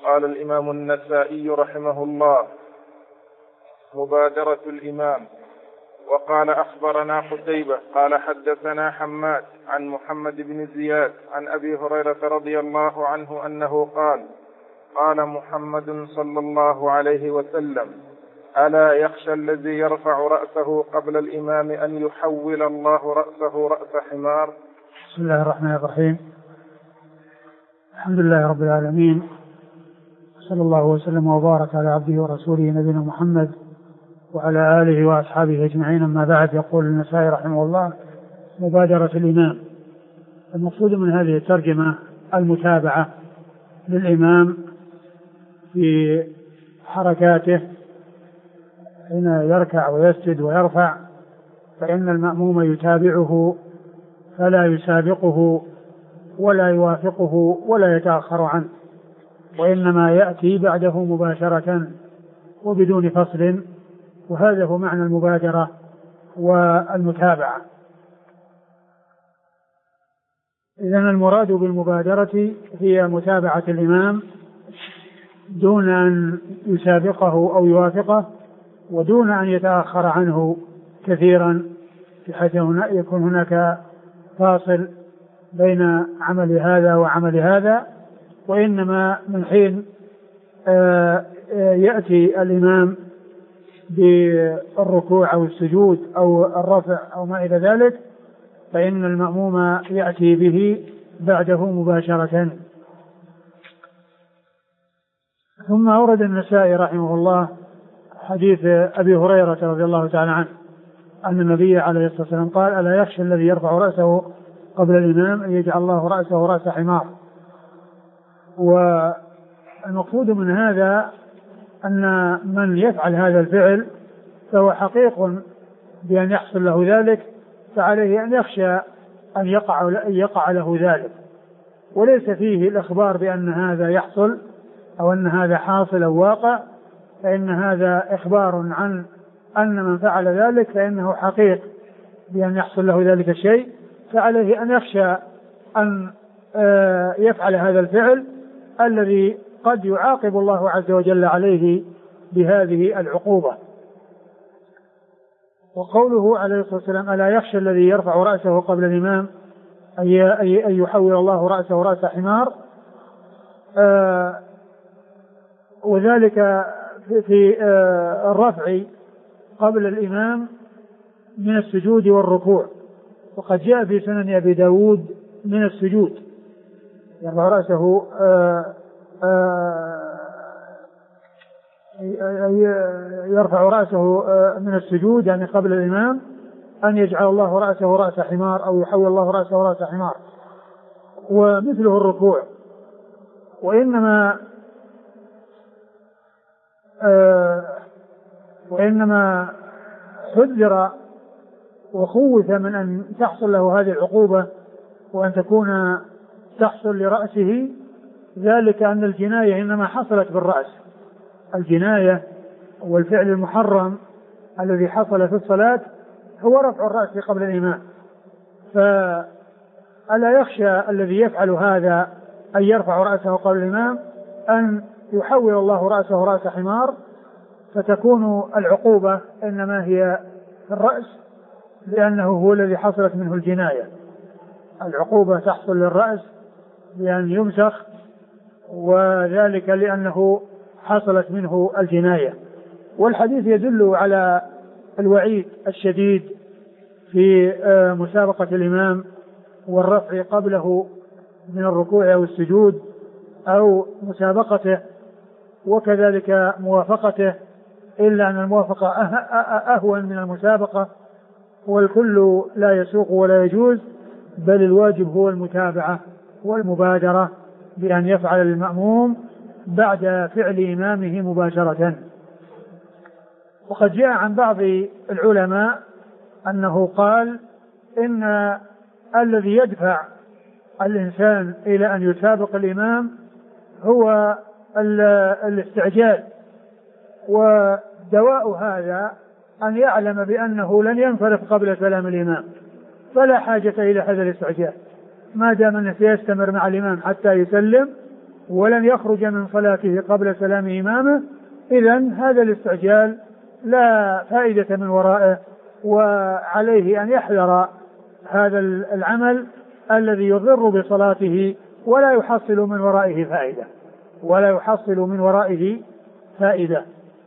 قال الإمام النسائي رحمه الله: مبادرة الإمام. وقال: أخبرنا قتيبة قال حدثنا حماد عن محمد بن زياد عن أبي هريرة رضي الله عنه أنه قال: قال محمد صلى الله عليه وسلم: ألا يخشى الذي يرفع رأسه قبل الإمام أن يحول الله رأسه رأس حمار. بسم الله الرحمن الرحيم. الحمد لله رب العالمين، صلى الله وسلم وبارك على عبده ورسوله نبينا محمد وعلى آله وأصحابه أجمعين. أما بعد، يقول النسائي رحمه الله: مبادرة الإمام. المقصود من هذه الترجمة المتابعة للإمام في حركاته حين يركع ويسجد ويرفع، فإن المأموم يتابعه فلا يسابقه ولا يوافقه ولا يتأخر عنه، وإنما يأتي بعده مباشرة وبدون فصل، وهذا هو معنى المبادرة والمتابعة. إذن المراد بالمبادرة هي متابعة الإمام دون أن يسابقه أو يوافقه، ودون أن يتأخر عنه كثيرا، بحيث يكون هناك فاصل بين عمل هذا وعمل هذا، وإنما من حين يأتي الإمام بالركوع أو السجود أو الرفع أو ما إلى ذلك، فإن المأموم يأتي به بعده مباشرة. ثم أورد النسائي رحمه الله حديث أبي هريرة رضي الله تعالى عنه أن النبي عليه الصلاة والسلام قال: ألا يخشى الذي يرفع رأسه قبل الإمام أن يجعل الله رأسه رأس حمار. والمقصود من هذا أن من يفعل هذا الفعل فهو حقيق بأن يحصل له ذلك، فعليه أن يخشى أن يقع له ذلك، وليس فيه الإخبار بأن هذا يحصل أو أن هذا حاصل أو واقع، فإن هذا إخبار عن أن من فعل ذلك فإنه حقيق بأن يحصل له ذلك الشيء، فعليه أن يخشى أن يفعل هذا الفعل الذي قد يعاقب الله عز وجل عليه بهذه العقوبة. وقوله عليه الصلاة والسلام: ألا يخشى الذي يرفع رأسه قبل الإمام أن يحول الله رأسه رأس حمار، وذلك في الرفع قبل الإمام من السجود والركوع. وقد جاء في سنن أبي داود من السجود، يرفع رأسه يرفع رأسه من السجود، يعني قبل الإمام، أن يجعل الله رأسه رأس حمار أو يحول الله رأسه رأس حمار. ومثله الركوع. وإنما حذر وخوف من أن تحصل له هذه العقوبة وأن تكون تحصل لرأسه، ذلك أن الجناية إنما حصلت بالرأس. الجناية والفعل المحرم الذي حصل في الصلاة هو رفع الرأس قبل الإمام، فألا يخشى الذي يفعل هذا أن يرفع رأسه قبل الإمام أن يحول الله رأسه رأس حمار، فتكون العقوبة إنما هي في الرأس، لأنه هو الذي حصلت منه الجناية. العقوبة تحصل للرأس بأن يمسخ، وذلك لأنه حصلت منه الجناية. والحديث يدل على الوعيد الشديد في مسابقة الإمام والرفع قبله من الركوع أو السجود أو مسابقته، وكذلك موافقته، إلا أن الموافقة أهون من المسابقة، والكل لا يسوق ولا يجوز، بل الواجب هو المتابعة والمبادرة بأن يفعل المأموم بعد فعل إمامه مباشرة. وقد جاء عن بعض العلماء أنه قال إن الذي يدفع الإنسان إلى أن يسابق الإمام هو الاستعجال، ودواء هذا أن يعلم بأنه لن ينصرف قبل سلام الإمام، فلا حاجة إلى هذا الاستعجال، ما دام أنه سيستمر مع الإمام حتى يسلم ولم يخرج من صلاته قبل سلام إمامه، إذن هذا الاستعجال لا فائدة من ورائه، وعليه أن يحذر هذا العمل الذي يضر بصلاته ولا يحصل من ورائه فائدة.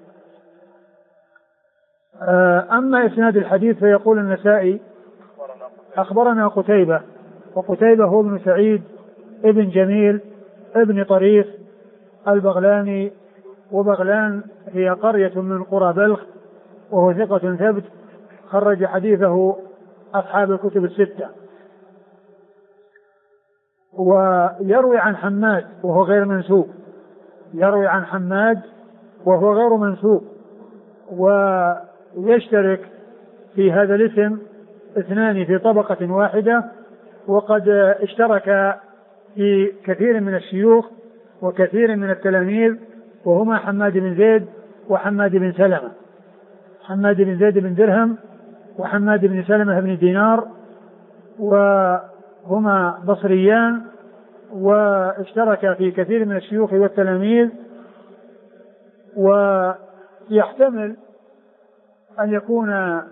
أما إسناد الحديث فيقول النسائي أخبرنا قتيبة، وقتيبة هو ابن سعيد ابن جميل ابن طريف البغلاني، وبغلان هي قرية من قرى بلخ، وهو ثقة ثبت خرج حديثه أصحاب الكتب الستة. ويروي عن حماد وهو غير منسوب، ويشترك في هذا الاسم اثنان في طبقة واحدة، وقد اشترك في كثير من الشيوخ وكثير من التلاميذ، وهما حماد بن زيد وحماد بن سلمة، حماد بن زيد بن درهم وحماد بن سلمة بن دينار، وهما بصريان، واشترك في كثير من الشيوخ والتلاميذ. ويحتمل أن يكون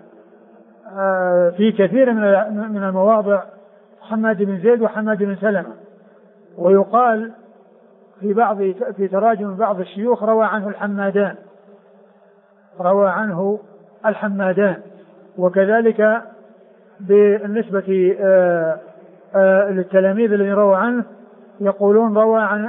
في كثير من المواضع حماد بن زيد وحماد بن سلمة، ويقال في تراجم بعض الشيوخ روى عنه الحمادان. وكذلك بالنسبة للتلاميذ الذين روى عنه يقولون روى عن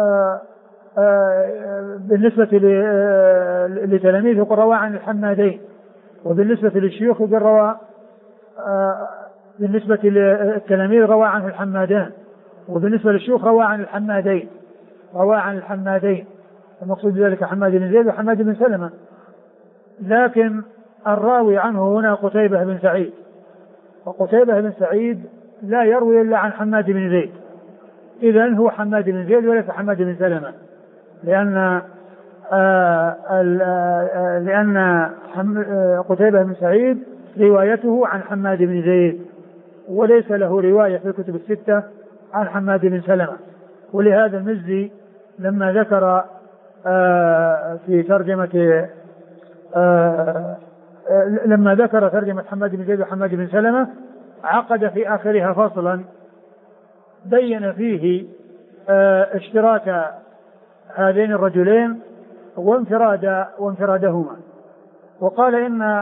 بالنسبة لتلاميذ يقول روى عن الحمادين، وبالنسبة للشيوخ يقول روى بالنسبة للتلاميذ روى عنه الحمادان، وبالنسبة للشيوخ روى عن الحمادين. المقصود بذلك حماد بن زيد وحماد بن سلمة، لكن الراوي عنه هنا قتيبة بن سعيد، وقتيبة بن سعيد لا يروي إلا عن حماد بن زيد، إذن هو حماد بن زيد وليس حماد بن سلمة، لأن قتيبة بن سعيد روايته عن حماد بن زيد، وليس له رواية في الكتب الستة عن حماد بن سلمة. ولهذا المزي لما ذكر في ترجمة ترجمة حماد بن زيد وحماد بن سلمة عقد في آخرها فصلا بين فيه اشتراك هذين الرجلين وانفرادهما، وقال إن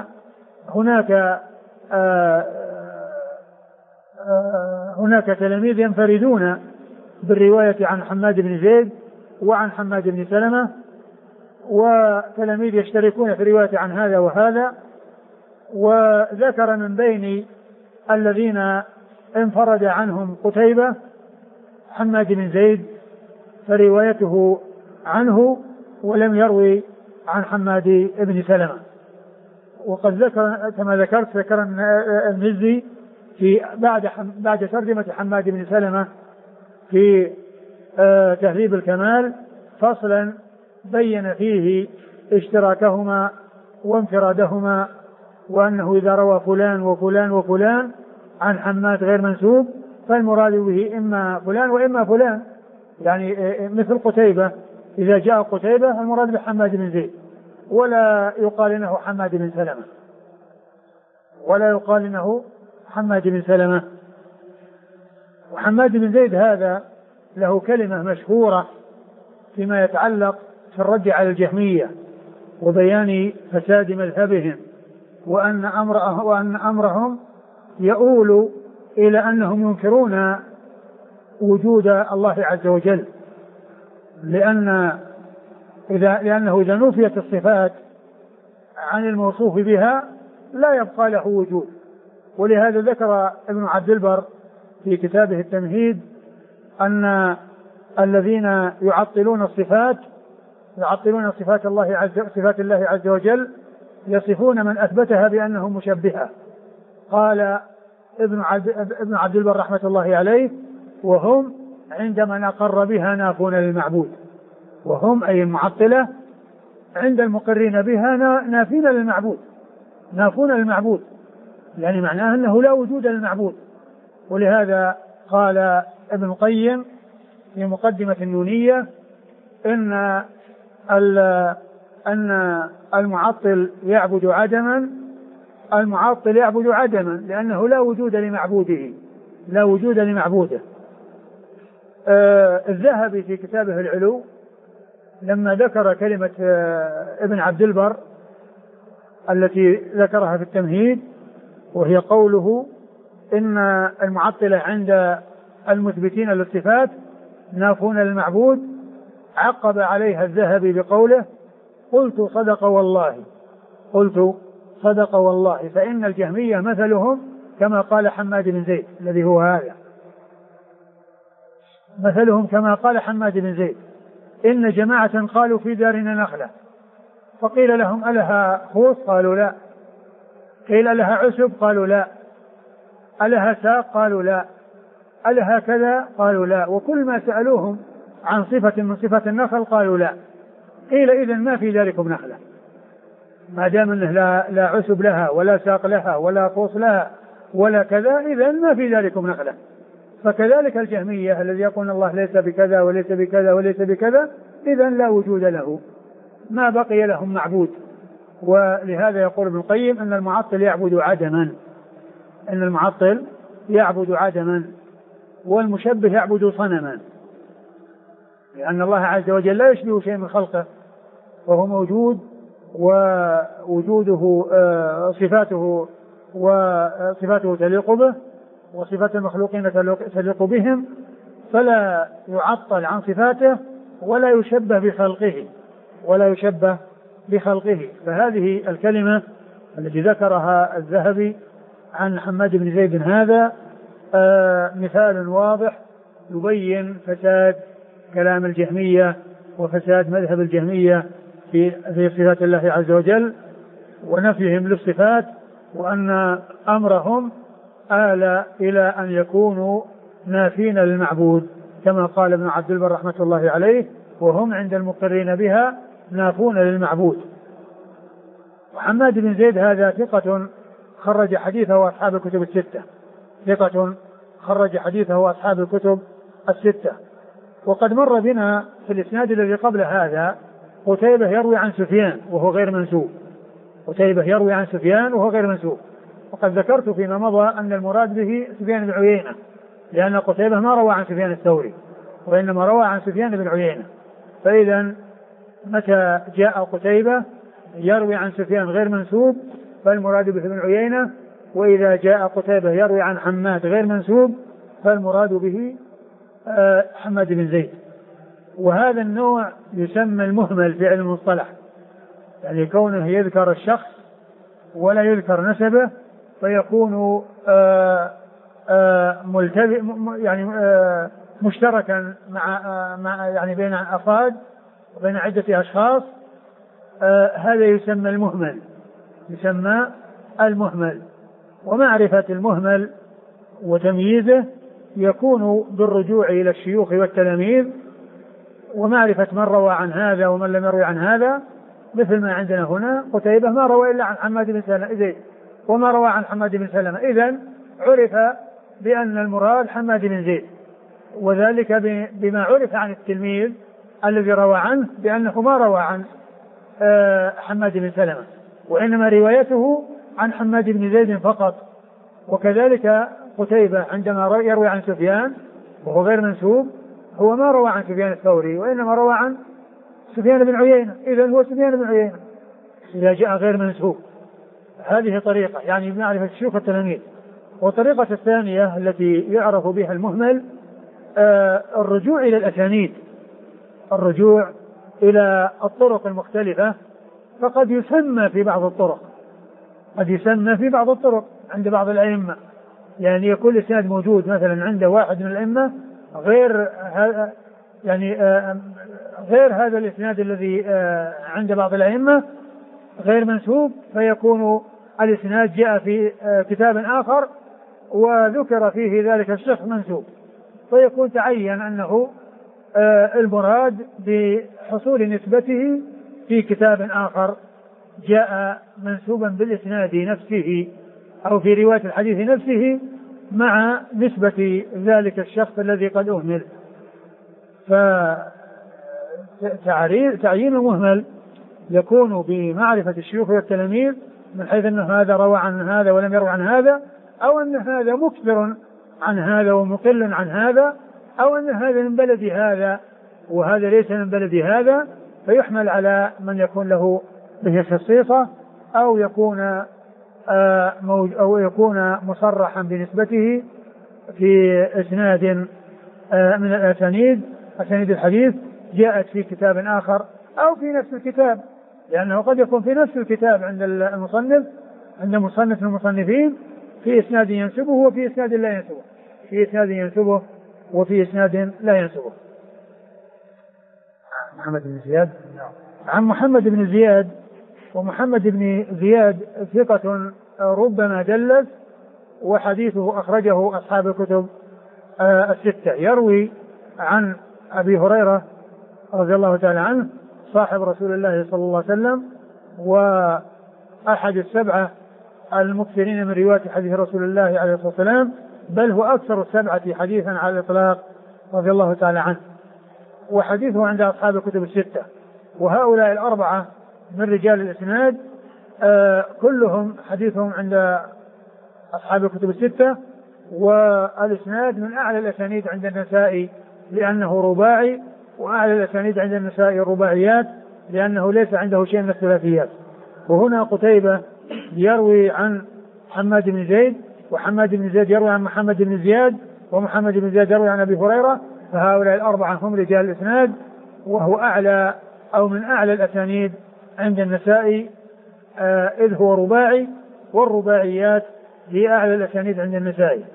هناك تلاميذ ينفردون بالرواية عن حماد بن زيد وعن حماد بن سلمة، وتلاميذ يشتركون في الرواية عن هذا وهذا. وذكر من بين الذين انفرد عنهم قتيبة حماد بن زيد فروايته عنه، ولم يروي عن حماد بن سلمة. وقد ذكر كما ذكر المزي في بعد ترجمة حماد بن سلمة في تهذيب الكمال فصلا بين فيه اشتراكهما وانفرادهما، وأنه إذا روى فلان وفلان وفلان عن حماد غير منسوب فالمراد به إما فلان وإما فلان، يعني مثل قتيبة إذا جاء قتيبة المراد بحماد بن زيد، ولا يقال إنه حماد بن سلمة. وحماد بن زيد هذا له كلمة مشهورة فيما يتعلق في الرد على الجهمية وبيان فساد مذهبهم، وأن أمرهم يؤول إلى أنهم ينكرون وجود الله عز وجل، لأنه إذا نفيت الصفات عن الموصوف بها لا يبقى له وجود. ولهذا ذكر ابن عبد البر في كتابه التمهيد أن الذين يعطلون صفات الله عز وجل يصفون من أثبتها بأنه مشبهة. قال ابن عبد البر رحمة الله عليه: وهم عندما أقر بها نافون للمعبود. وهم أي المعطلة عند المقرين بها نافون للمعبود، يعني معناه أنه لا وجود للمعبود. ولهذا قال ابن القيم في مقدمة النونية أن المعطل يعبد عدما، المعطل يعبد عدما لأنه لا وجود لمعبوده، لا وجود لمعبوده. الذهبي في كتابه العلو لما ذكر كلمة ابن عبد البر التي ذكرها في التمهيد، وهي قوله إن المعطلة عند المثبتين للصفات نافون للمعبود، عقب عليها الذهبي بقوله: قلت صدق والله، قلت صدق والله، فإن الجهمية مثلهم كما قال حماد بن زيد الذي هو هذا، مثلهم كما قال حماد بن زيد: إن جماعة قالوا في دارنا نخلة، فقيل لهم ألها خوص؟ قالوا لا. قيل لها عشب؟ قالوا لا. ألها ساق؟ قالوا لا. ألها كذا؟ قالوا لا. وكل ما سألوهم عن صفة من صفات النخل قالوا لا. قيل إذن ما في ذلكم نخلة، ما دام أنه لا عشب لها ولا ساق لها ولا خوص لها ولا كذا، إذن ما في ذلكم نخلة. فكذلك الجهمية الذي يقول الله ليس بكذا وليس بكذا وليس بكذا، إذن لا وجود له، ما بقي لهم معبود. ولهذا يقول ابن القيم أن المعطل يعبد عدما، أن المعطل يعبد عدما، والمشبه يعبد صنما، لأن الله عز وجل لا يشبه شيء من خلقه، وهو موجود ووجوده صفاته تليق به، وصفات المخلوقين تليق بهم، فلا يعطل عن صفاته ولا يشبه بخلقه، ولا يشبه بخلقه. فهذه الكلمة التي ذكرها الذهبي عن حماد بن زيد هذا مثال واضح يبين فساد كلام الجهمية وفساد مذهب الجهمية في صفات الله عز وجل ونفيهم للصفات، وأن أمرهم آل إلى أن يكونوا نافين للمعبود كما قال ابن عبد البر رحمة الله عليه: وهم عند المقرين بها نافون للمعبود. وحماد بن زيد هذا ثقة خرج حديثه أصحاب الكتب الستة، ثقة خرج حديثه أصحاب الكتب الستة. وقد مر بنا في الإسناد الذي قبل هذا قتيبة يروي عن سفيان وهو غير منسوب، قتيبة يروي عن سفيان وهو غير منسوب. وقد ذكرت فيما مضى أن المراد به سفيان بن عيينة، لأن قتيبة ما روى عن سفيان الثوري وإنما روى عن سفيان بن عيينة. فإذا متى جاء قتيبة يروي عن سفيان غير منسوب فالمراد به ابن عيينة، وإذا جاء قتيبة يروي عن حماد غير منسوب فالمراد به حماد بن زيد. وهذا النوع يسمى المهمل في علم المصطلح، يعني كونه يذكر الشخص ولا يذكر نسبه، فيكون يعني مشتركا مع يعني بين أفراد وبين عدة أشخاص. هذا يسمى المهمل، يسمى المهمل. ومعرفة المهمل وتمييزه يكون بالرجوع إلى الشيوخ والتلاميذ، ومعرفة من روى عن هذا ومن لم يروي عن هذا، مثل ما عندنا هنا قتيبة ما روى إلا عن حماد بن سلمة وما روى عن حماد بن سلمة، إذن عرف بأن المراد حماد بن زيد، وذلك بما عرف عن التلميذ الذي روى عنه بأنه ما روى عن حماد بن سلمة، وإنما روايته عن حماد بن زيد فقط. وكذلك قتيبة عندما يروي عن سفيان وهو غير منسوب هو ما روى عن سفيان الثوري وإنما روى عن سفيان بن عيينة، إذن هو سفيان بن عيينة إذا جاء غير منسوب. هذه طريقة يعني بمعرفة الشيوخ التلاميذ. والطريقة الثانية التي يعرف بها المهمل الرجوع إلى الأسانيد، الرجوع إلى الطرق المختلفة. فقد يسمى في بعض الطرق، قد يسمى في بعض الطرق عند بعض الأئمة، يعني يكون الإسناد موجود مثلا عند واحد من الأئمة غير هذا الإسناد الذي عند بعض الأئمة غير منسوب، فيكون الإسناد جاء في كتاب آخر وذكر فيه ذلك الشخص منسوب، فيكون تعين أنه المراد بحصول نسبته في كتاب آخر جاء منسوبا بالإسناد نفسه أو في رواية الحديث نفسه مع نسبة ذلك الشخص الذي قد أهمل. فتعيين المهمل يكون بمعرفة الشيوخ والتلاميذ من حيث أن هذا روى عن هذا ولم يروى عن هذا، أو أن هذا مكثر عن هذا ومقل عن هذا، أو أن هذا من بلد هذا وهذا ليس من بلد هذا، فيحمل على من يكون له به خصيصة أو يكون مصرحا بنسبته في إسناد من الأسانيد الحديث جاءت في كتاب آخر أو في نفس الكتاب، لأنه قد يكون في نفس الكتاب عند المصنف عند مصنف المصنفين في إسناد ينسبه وفي إسناد لا ينسبه، في إسناد ينسبه وفي إسناد لا ينسبه. محمد بن زياد. عن محمد بن زياد، ومحمد بن زياد ثقة ربما دلس، وحديثه أخرجه أصحاب الكتب الستة. يروي عن أبي هريرة رضي الله تعالى عنه صاحب رسول الله صلى الله عليه وسلم وأحد السبعة المكثرين من رواية حديث رسول الله عليه الصلاة والسلام، بل هو أكثر السبعة حديثا على الإطلاق رضي الله تعالى عنه، وحديثه عند أصحاب الكتب الستة. وهؤلاء الأربعة من رجال الإسناد كلهم حديثهم عند أصحاب الكتب الستة، والإسناد من أعلى الأسانيد عند النسائي لأنه رباعي، وأعلى الأسانيد عند النسائي الرباعيات لأنه ليس عنده شيء من الثلاثيات. وهنا قتيبة يروي عن حماد بن زيد، وحماد بن زيد يروي عن محمد بن زياد، ومحمد بن زياد يروي عن أبي هريرة، فهؤلاء الأربعة هم رجال الإسناد، وهو أعلى أو من أعلى الأسانيد عند النسائي إذ هو رباعي، والرباعيات هي أعلى الأسانيد عند النسائي.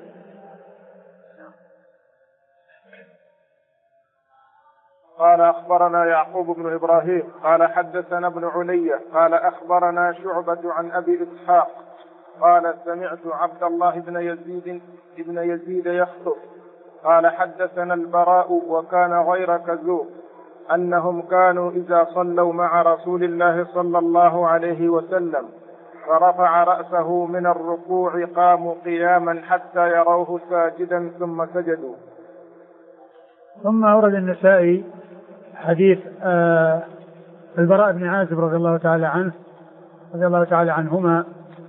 قال أخبرنا يعقوب بن إبراهيم قال حدثنا ابن علية قال أخبرنا شعبة عن أبي إسحاق قال سمعت عبد الله بن يزيد يخطب قال حدثنا البراء وكان غير كذوب أنهم كانوا إذا صلوا مع رسول الله صلى الله عليه وسلم فرفع رأسه من الركوع قاموا قياما حتى يروه ساجدا ثم سجدوا. ثم أورد النسائي حديث البراء بن عازب رضي الله تعالى عنهما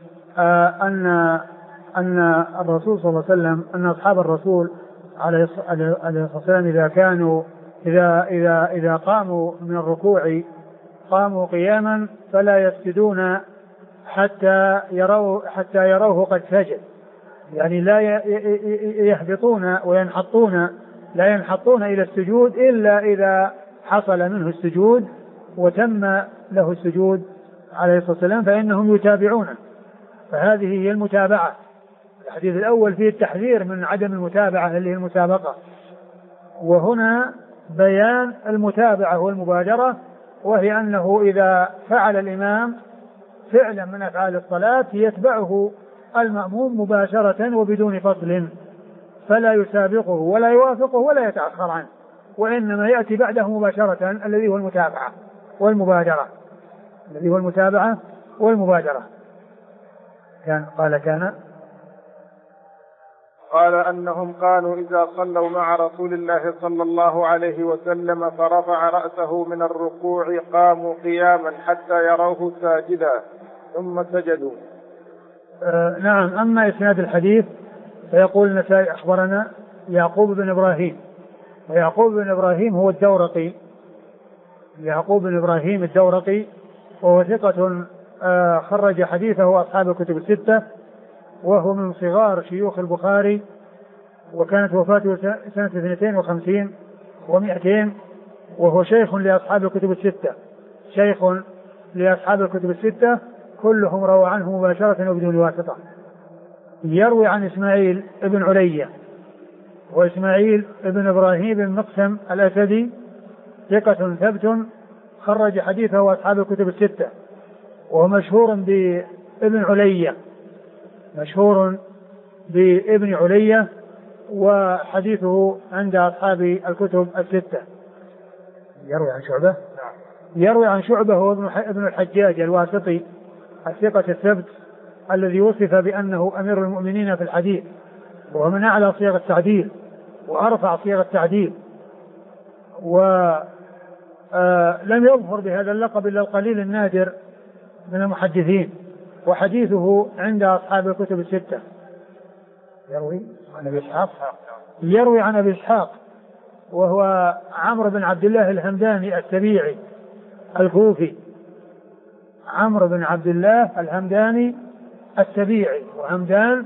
أن الرسول صلى الله عليه وسلم أن أصحاب الرسول عليه الصلاة والسلام إذا قاموا من الركوع قاموا قياما فلا يسجدون حتى يروه قد سجد، يعني لا يهبطون وينحطون، لا ينحطون إلى السجود إلا إذا حصل منه السجود وتم له السجود عليه الصلاة والسلام فإنهم يتابعونه. فهذه هي المتابعة. الحديث الأول فيه التحذير من عدم المتابعة اللي هي المسابقة، وهنا بيان المتابعة والمبادرة، وهي أنه إذا فعل الإمام فعلا من أفعال الصلاة يتبعه المأموم مباشرة وبدون فصل، فلا يسابقه ولا يوافقه ولا يتأخر عنه، وإنما يأتي بعده مباشرة الذي هو المتابعة والمبادرة. قال أنهم كانوا إذا صلوا مع رسول الله صلى الله عليه وسلم فرفع رأسه من الركوع قاموا قياما حتى يروه ساجدا ثم سجدوا. نعم. أما إسناد الحديث فيقول النسائي أخبرنا يعقوب بن إبراهيم، ويعقوب بن إبراهيم هو الدورقي، يعقوب بن إبراهيم الدورقي، وهو ثقة خرج حديثه أصحاب الكتب الستة، وهو من صغار شيوخ البخاري، وكانت وفاته سنة 52 و200، وهو شيخ لأصحاب الكتب الستة، كلهم روى عنه مباشرة وبدون واسطة. يروي عن إسماعيل ابن علية، وإسماعيل ابن إبراهيم بن مقسم الأسدي ثقة ثبت خرج حديثه أصحاب الكتب الستة، وهو مشهور بابن علية وحديثه عند أصحاب الكتب الستة. يروي عن شعبة هو ابن الحجاج الواسطي الثقة الثبت الذي وصف بأنه أمير المؤمنين في الحديث، وهو من أعلى صيغ التعديل وأرفع صيغ التعديل، ولم يظهر بهذا اللقب إلا القليل النادر من المحدثين، وحديثه عند أصحاب الكتب الستة. يروي عن أبي إسحاق وهو عمرو بن عبد الله الهمداني السبيعي الكوفي، عمرو بن عبد الله الهمداني السبيعي، وهمدان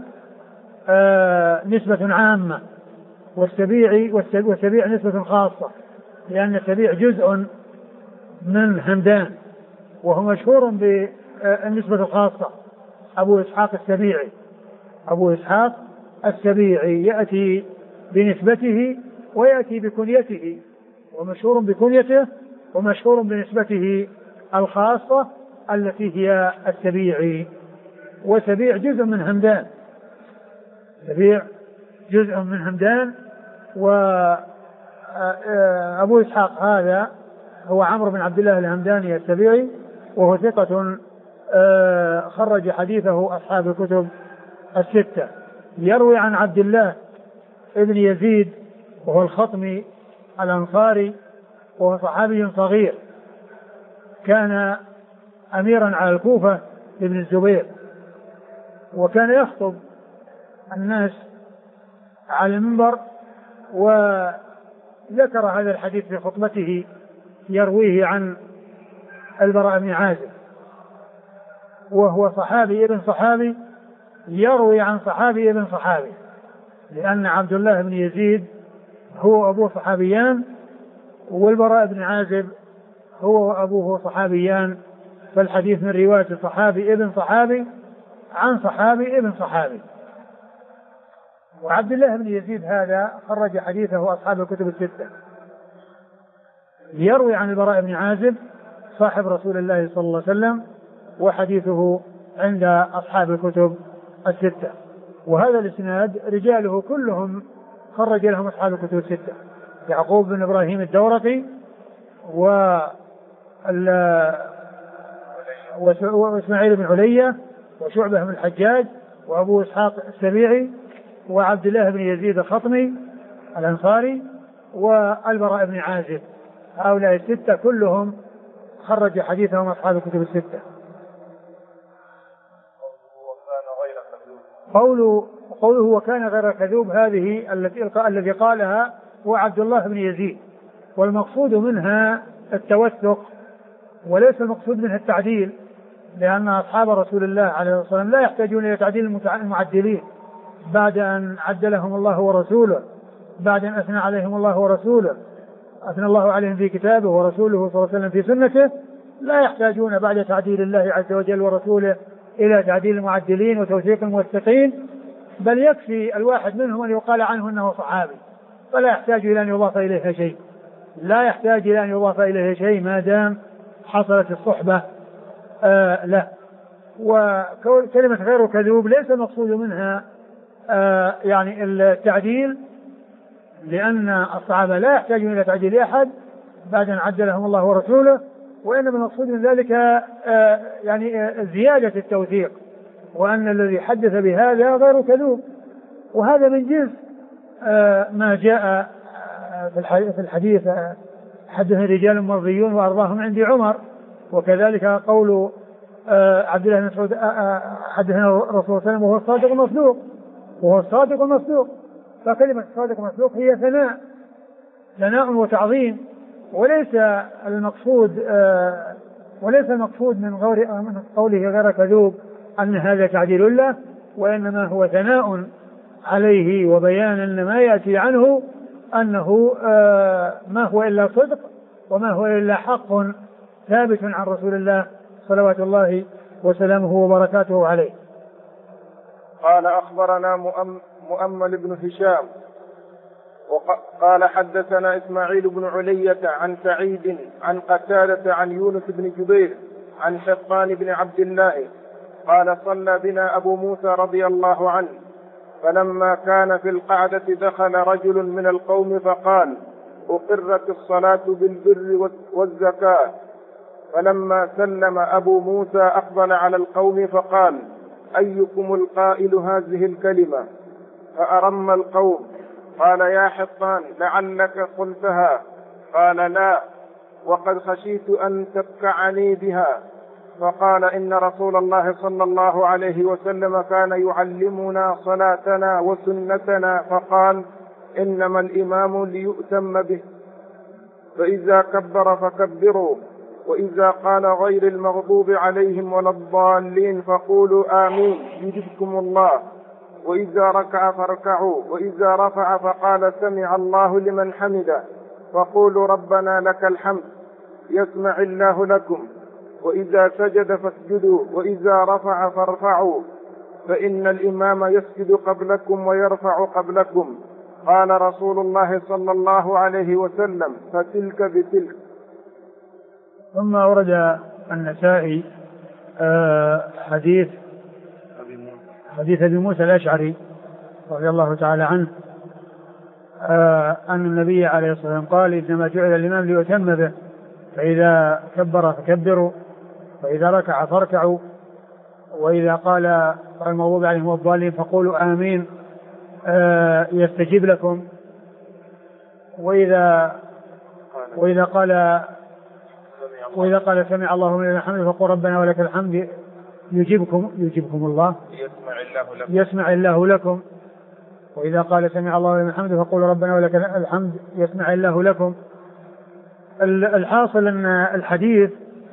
نسبة عامة، والسبيع نسبة خاصة، لأن السبيع جزء من همدان، وهو مشهور بالنسبة الخاصة. أبو إسحاق السبيعي، أبو إسحاق السبيعي يأتي بنسبته ويأتي بكنيته، ومشهور بكنيته ومشهور بنسبته الخاصة التي هي السبيعي. وسبيع جزء من همدان، سبيع جزء من همدان. وأبو إسحاق هذا هو عمرو بن عبد الله الهمداني السبيعي، وهو ثقة خرج حديثه أصحاب الكتب الستة. يروي عن عبد الله ابن يزيد وهو الخطمي الأنصاري، وهو صحابي صغير، كان أميرا على الكوفة ابن الزبير، وكان يخطب الناس على المنبر، وذكر هذا الحديث في خطبته يرويه عن البراء بن عازب، وهو صحابي ابن صحابي يروي عن صحابي ابن صحابي، لأن عبد الله بن يزيد هو أبوه صحابيان، والبراء بن عازب هو وأبوه صحابيان، فالحديث من رواية صحابي ابن صحابي عن صحابي ابن صحابي. وعبد الله بن يزيد هذا خرج حديثه أصحاب الكتب الستة. يروي عن البراء بن عازب صاحب رسول الله صلى الله عليه وسلم، وحديثه عند أصحاب الكتب الستة. وهذا الإسناد رجاله كلهم خرج لهم أصحاب الكتب الستة: يعقوب بن إبراهيم الدورقي، وإسماعيل بن علية، وشعبة بن الحجاج، وأبو إسحاق السبيعي، وعبد الله بن يزيد الخطمي الأنصاري، والبراء بن عازب. هؤلاء الستة كلهم خرج حديثهم أصحاب الكتب الستة. قوله وكان غير كذوب، هذه الذي قالها هو عبد الله بن يزيد، والمقصود منها التوثق، وليس المقصود منها التعديل، لأن أصحاب رسول الله عليه الصلاة والسلام لا يحتاجون إلى تعديل المعدلين بعد أن عدلهم الله ورسوله، بعد أن أثنى عليهم الله ورسوله، أثنى الله عليهم في كتابه ورسوله صلى الله عليه وسلم في سنته، لا يحتاجون بعد تعديل الله عز وجل ورسوله إلى تعديل المعدلين وتوثيق الموثقين، بل يكفي الواحد منهم أن يقال عنه أنه صحابي، فلا يحتاج إلى أن يضاف إليه شيء، لا يحتاج إلى أن يضاف إليه شيء ما دام حصلت الصحبة له. وكلمة غير كذوب ليس المقصود منها يعني التعديل، لأن الصحابة لا يحتاجون إلى تعديل أحد بعد أن عدلهم الله ورسوله، وإنما المقصود من ذلك يعني زيادة التوثيق، وأن الذي حدث بهذا غير كذوب. وهذا من جنس ما جاء في الحديث: حدثني رجال مرضيون وأرضاهم عندي عمر. وكذلك قول عبد الله بن مسعود: حدثنا الرسول صلى الله عليه وسلم وهو الصادق المصدوق، وهو الصادق المصدوق. فكلمة الصادق المصدوق هي ثناء وتعظيم، وليس المقصود من قوله غير كذوب أن هذا تعديل له، وإنما هو ثناء عليه وبيان أن ما يأتي عنه أنه ما هو إلا صدق وما هو إلا حق ثابت عن رسول الله صلوات الله وسلامه وبركاته عليه. قال: أخبرنا مؤمل بن هشام قال: حدثنا إسماعيل بن علية عن سعيد عن قتادة عن يونس بن جبير عن حطان بن عبد الله قال: صلى بنا أبو موسى رضي الله عنه، فلما كان في القعدة دخل رجل من القوم فقال: أقرت الصلاة بالبر والزكاة. فلما سلم أبو موسى أقبل على القوم فقال: أيكم القائل هذه الكلمة؟ فأرم القوم. قال: يا حطان، لعلك قلتها. قال لا، وقد خشيت أن تبكعني بها. فقال إن رسول الله صلى الله عليه وسلم كان يعلمنا صلاتنا وسنتنا، فقال إنما الإمام ليؤتم به، فإذا كبر فكبروا، وإذا قال غير المغضوب عليهم ولا الضالين فقولوا آمين يجبكم الله، وإذا ركع فاركعوا، وإذا رفع فقال سمع الله لمن حمده فقولوا ربنا لك الحمد يسمع الله لكم، وإذا سجد فاسجدوا، وإذا رفع فارفعوا، فإن الإمام يسجد قبلكم ويرفع قبلكم. قال رسول الله صلى الله عليه وسلم فتلك بتلك. ثم ورد النسائي حديث أبي موسى الأشعري رضي الله تعالى عنه أن النبي عليه الصلاة والسلام قال إنما جعل الإمام ليؤتم به، فإذا كبر فكبروا، فإذا ركع فاركعوا، وإذا قال المغضوب عليهم والضالين فقولوا آمين يستجيب لكم، وإذا قال سمع الله لمن حمده فقول ربنا ولك الحمد يجيبكم الله يسمع الله لكم، وإذا قال سمع الله لمن حمده فقول ربنا ولك الحمد يسمع الله لكم. الحاصل أن الحديث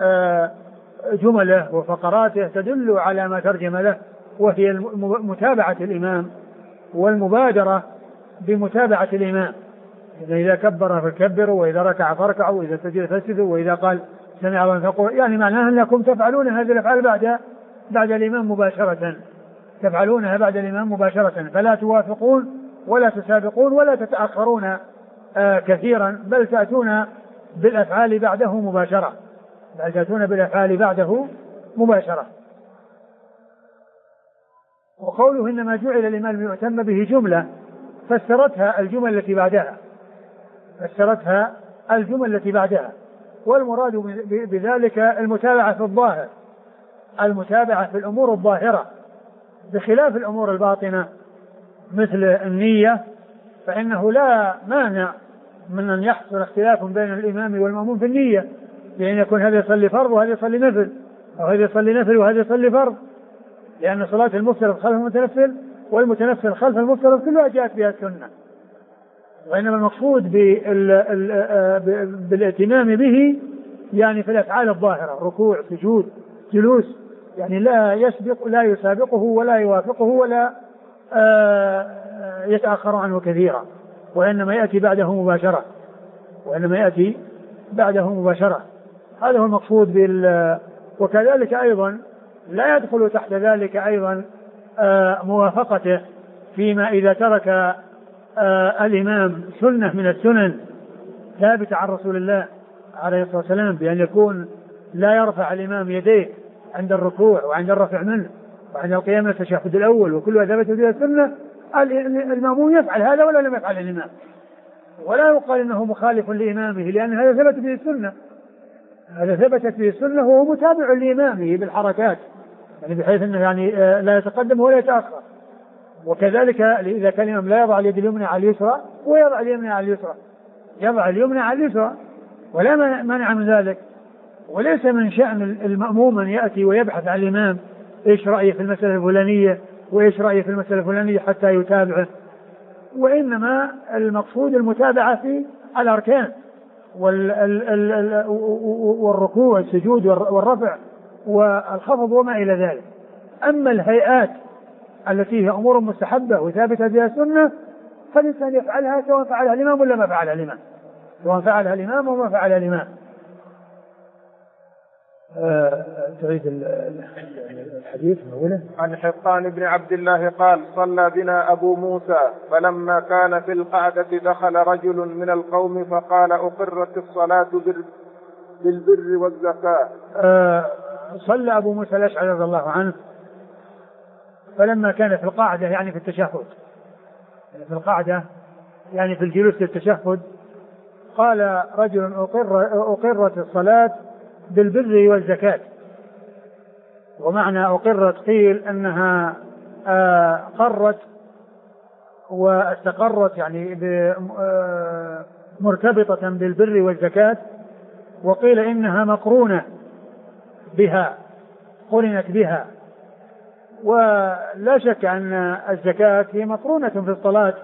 جمله وفقراته تدل على ما ترجم له، وهي متابعة الإمام والمبادرة بمتابعة الإمام. إذا كبر فكبروا، وإذا ركع فاركعوا، وإذا سجد فاسجدوا، وإذا قال سمع الله فقول، يعني معناها أنكم تفعلون هذه الأفعال بعد الإمام مباشرة، تفعلونها بعد الإمام مباشرة، فلا توافقون ولا تسابقون ولا تتأخرون كثيرا، بل تأتون بالأفعال بعده مباشرة. وقوله إنما جعل الإمام ليؤتم به جملة فسرتها الجمل التي بعدها، والمراد بذلك المتابعة في الظاهر، المتابعة في الأمور الظاهرة، بخلاف الأمور الباطنة مثل النية، فإنه لا مانع من أن يحصل اختلاف بين الإمام والمأموم في النية، لأن يكون هذا يصلي فرض وهذا يصلي نفل، أو هذا يصلي نفل وهذا يصلي فرض، لأن صلاة المفترض خلف المتنفل والمتنفل خلف المفترض كلها جاءت بها السنة. وإنما المقصود بالائتمام به يعني في الأفعال الظاهرة، ركوع سجود جلوس، يعني لا يسابقه ولا يوافقه ولا يتأخر عنه كثيرا، وإنما يأتي بعده مباشرة. هذا هو المقصود وكذلك أيضا لا يدخل تحت ذلك أيضا موافقته فيما إذا ترك الإمام سنة من السنن ثابتة عن رسول الله عليه الصلاة والسلام، بأن يكون لا يرفع الإمام يديه عند الركوع وعند الرفع منه وعند القيام من التشهد الأول، وكلها ثبتت بها السنة، المأموم يفعل هذا ولا لم يفعل الإمام، ولا يقال إنه مخالف لإمامه، لأن هذا ثبت به السنة، هذا ثبتت به السنة وهو متابع لإمامه بالحركات، يعني بحيث أنه يعني لا يتقدم ولا يتأخر. وكذلك إذا كان الإمام لا يضع اليد اليمنى على اليسرى ويضع اليمنى على اليسرى، يضع اليمنى على اليسرى ولا مانع من ذلك. وليس من شأن المأموم أن يأتي ويبحث عن الإمام إيش رأيه في المسألة الفلانية وإيش رأيه في المسألة الفلانية حتى يتابعه، وإنما المقصود المتابعة في الأركان والركوع والسجود والرفع والخفض وما إلى ذلك. أما الهيئات التي هي أمور مستحبة وثابتة بها السنة فالإنسان يفعلها سواء فعلها الإمام ولا ما فعلها الإمام، سواء فعلها الإمام وما فعلها الإمام. تعيد الحديث أوله. عن حطان بن عبد الله قال صلى بنا أبو موسى فلما كان في القعدة دخل رجل من القوم فقال أقرت الصلاة بالبر والزكاة. صلى أبو موسى الأشعري رضي الله عنه فلما كان في القعدة يعني في التشهد، في القعدة يعني في الجلوس للتشهد، قال رجل أقرت الصلاة بالبر والزكاة. ومعنى أقرت قيل أنها قرت واستقرت يعني مرتبطة بالبر والزكاة، وقيل إنها مقرونة بها، قرنت بها. ولا شك أن الزكاة هي مقرونة في الصلاة،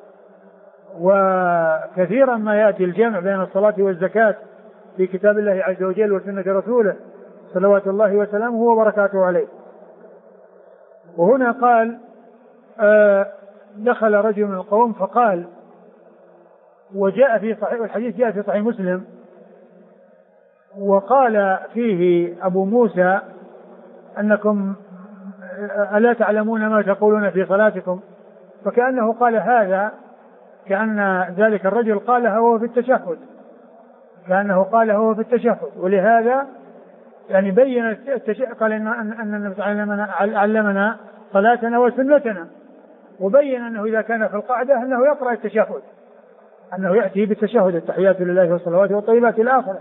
وكثيرا ما يأتي الجمع بين الصلاة والزكاة في كتاب الله عز وجل وسنة رسوله صلوات الله وسلامه وبركاته عليه. وهنا قال دخل رجل من القوم فقال، وجاء في صحيح الحديث جاء في صحيح مسلم، وقال فيه أبو موسى أنكم ألا تعلمون ما تقولون في صلاتكم، فكأنه قال هذا، كأن ذلك الرجل قالها وهو في التشهد، كأنه قالها وهو في التشهد، ولهذا يعني بين قال أن النبي علمنا صلاتنا وسنتنا، وبين أنه إذا كان في القعدة أنه يقرأ التشهد، أنه يأتي بالتشهد التحيات لله والصلوات والطيبات الآخرة.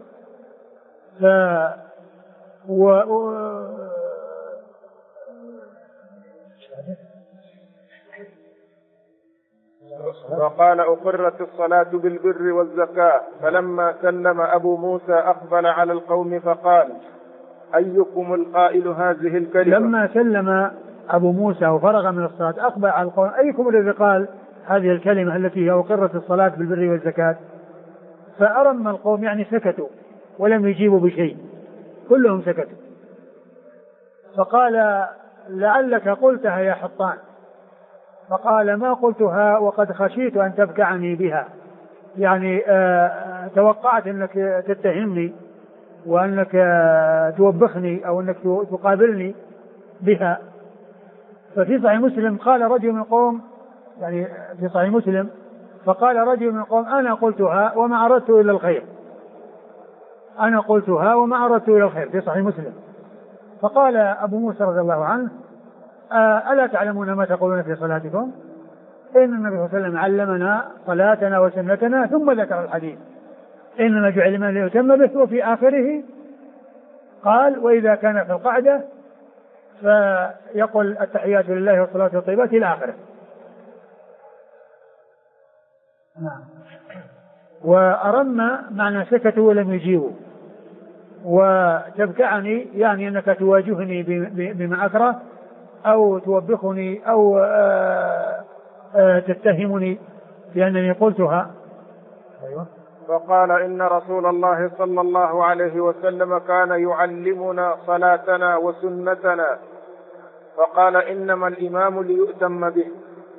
وقال أقرت الصلاة بالبر والزكاة، فلما سلم أبو موسى أقبل على القوم فقال أيكم القائل هذه الكلمة. لما سلم أبو موسى وفرغ من الصلاة أقبل على القوم أيكم الذي قال هذه الكلمة التي هي أقرت الصلاة بالبر والزكاة، فأرم القوم يعني سكتوا ولم يجيبوا بشيء، كلهم سكتوا. فقال لعلك قلتها يا حطان، فقال ما قلتها وقد خشيت أن تبكعني بها، يعني توقعت أنك تتهمني وأنك توبخني أو أنك تقابلني بها. ففي صحيح مسلم قال رجل من القوم، يعني في صحيح مسلم فقال رجل من القوم أنا قلتها وما أردت إلا الخير، أنا قلتها وما أردت إلا الخير، في صحيح مسلم. فقال أبو موسى رضي الله عنه ألا تعلمون ما تقولون في صلاتكم؟ إن النبي صلى الله عليه وسلم علمنا صلاتنا وسنتنا، ثم ذكر الحديث إنما جعل من ليتم به، وفي آخره قال وإذا كان في القعدة فيقول التحيات لله والصلاة والطيبات إلى آخره. وأرم معنى سكتوا ولم يجيبوا، وتبكعني يعني أنك تواجهني بما أكره أو توبخني أو تتهمني بأنني قلتها. أيوة. فقال إن رسول الله صلى الله عليه وسلم كان يعلمنا صلاتنا وسنتنا، فقال إنما الإمام ليؤتم به،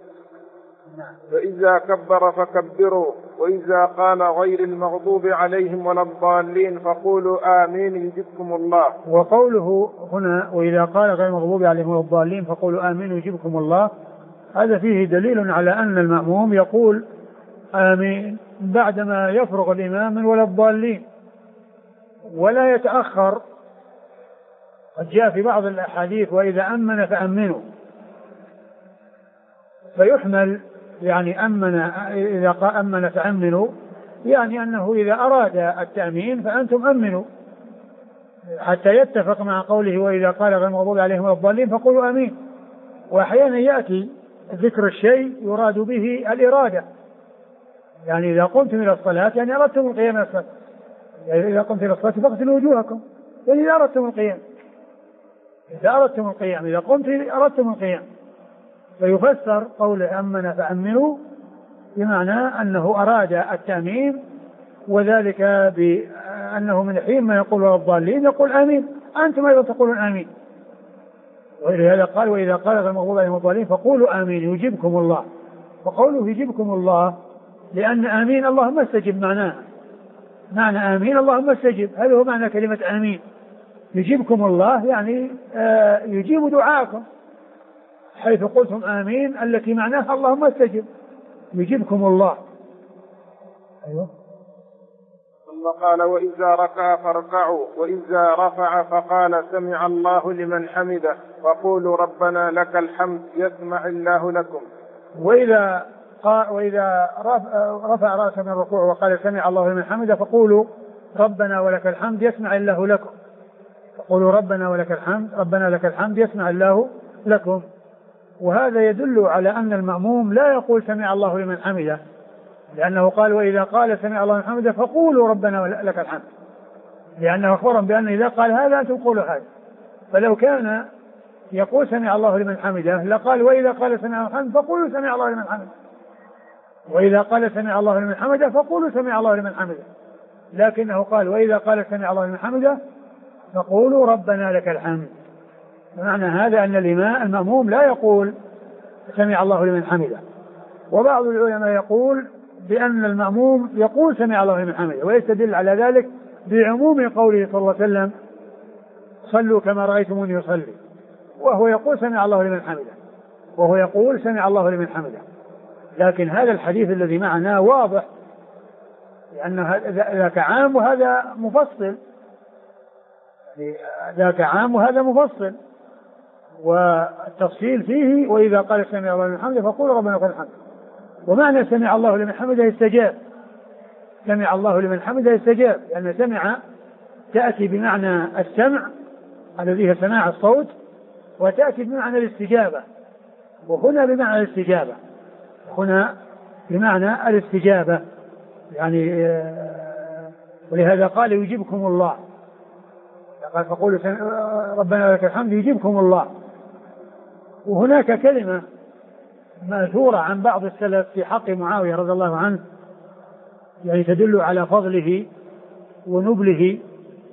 فإذا كبر فكبروا، وإذا قال غير المغضوب عليهم ولا الضالين فقولوا آمين يجبكم الله. وقوله هنا وإذا قال غير المغضوب عليهم ولا الضالين فقولوا آمين يجبكم الله، هذا فيه دليل على أن المأموم يقول آمين بعدما يفرغ الإمام من ولا الضالين ولا يتأخر. قد جاء في بعض الأحاديث وإذا أمن فأمنوا، فيحمل يعني إذا أمن فأمنوا، يعني أنه إذا أراد التأمين فأنتم أمنوا، حتى يتفق مع قوله وإذا قال غير المغضوب عليهم ولا الضالين فقولوا آمين. وأحيانا يأتي ذكر الشيء يراد به الإرادة، يعني إذا قمتم إلى الصلاة يعني أردتم القيام إلى الصلاة، يعني إذا قمتم إلى الصلاة فاغسلوا وجوهكم، يعني إذا أردتم القيام، إذا أردتم القيام، إذا قمتم أردتم القيام. فيفسر قول أمن فأمنوا بمعنى أنه أراد التأمين، وذلك بأنه من حين ما يقول ولا الضالين يقول آمين، أنتم أيضا تقولون آمين. ولهذا قال وإذا قال غير المغضوب عليهم ولا الضالين فقولوا آمين يجيبكم الله. وقوله يجيبكم الله لأن آمين اللهم استجب معناها، معنى آمين اللهم استجب، هذا هو معنى كلمة آمين. يجيبكم الله يعني يجيب دعاءكم، حيث قلتم آمين التي معناها اللهم استجب، يجيبكم الله. أيوة. ثم قال وإذا ركع فاركعوا، وإذا رفع فقال سمع الله لمن حمده فقولوا ربنا لك الحمد يسمع الله لكم. وإذا رفع رأسه من الركوع وقال سمع الله لمن حمده فقولوا ربنا ولك الحمد يسمع الله لكم، فقولوا ربنا ولك الحمد، ربنا لك الحمد يسمع الله لكم. وهذا يدل على أن المأموم لا يقول سمع الله لمن حمده، لأنه قال وإذا قال سمع الله لمن حمده فقولوا ربنا ولك الحمد، لأنه أخبرهم بأن إذا قال هذا أنتم قولوا هذا. فلو كان يقول سمع الله لمن حمده لقال وإذا قال سمع الله لمن حمده فقولوا سمع الله لمن حمده، وإذا قال سمع الله لمن حمده فقولوا سمع الله لمن حمده، لكنه قال وإذا قال سمع الله لمن حمده فقولوا ربنا لك الحمد. معنى هذا أن المأموم لا يقول سمع الله لمن حمده. وبعض العلماء يقول بأن المأموم يقول سمع الله لمن حمده، ويستدل على ذلك بعموم قوله صلى الله عليه وسلم صلوا كما رأيتموني يصلي، وهو يقول سمع الله لمن حمده، وهو يقول سمع الله لمن حمده. لكن هذا الحديث الذي معنا واضح لأن ذاك عام وهذا مفصل، ذاك عام وهذا مفصل، والتفصيل فيه وإذا قال سمع الله لمن حمده فقول ربنا لك الحمد. ومعنى سمع الله لمن حمده استجاب، سمع الله لمن حمده استجاب، لأن سمع تأتي بمعنى السمع الذي هو سماع الصوت، وتأتي بمعنى الاستجابة، وهنا بمعنى الاستجابة، هنا بمعنى الاستجابة يعني ولهذا قال يجيبكم الله، قال فقولوا ربنا لك الحمد يجيبكم الله. وهناك كلمة مأثورة عن بعض السلف في حق معاوية رضي الله عنه يعني تدل على فضله ونبله،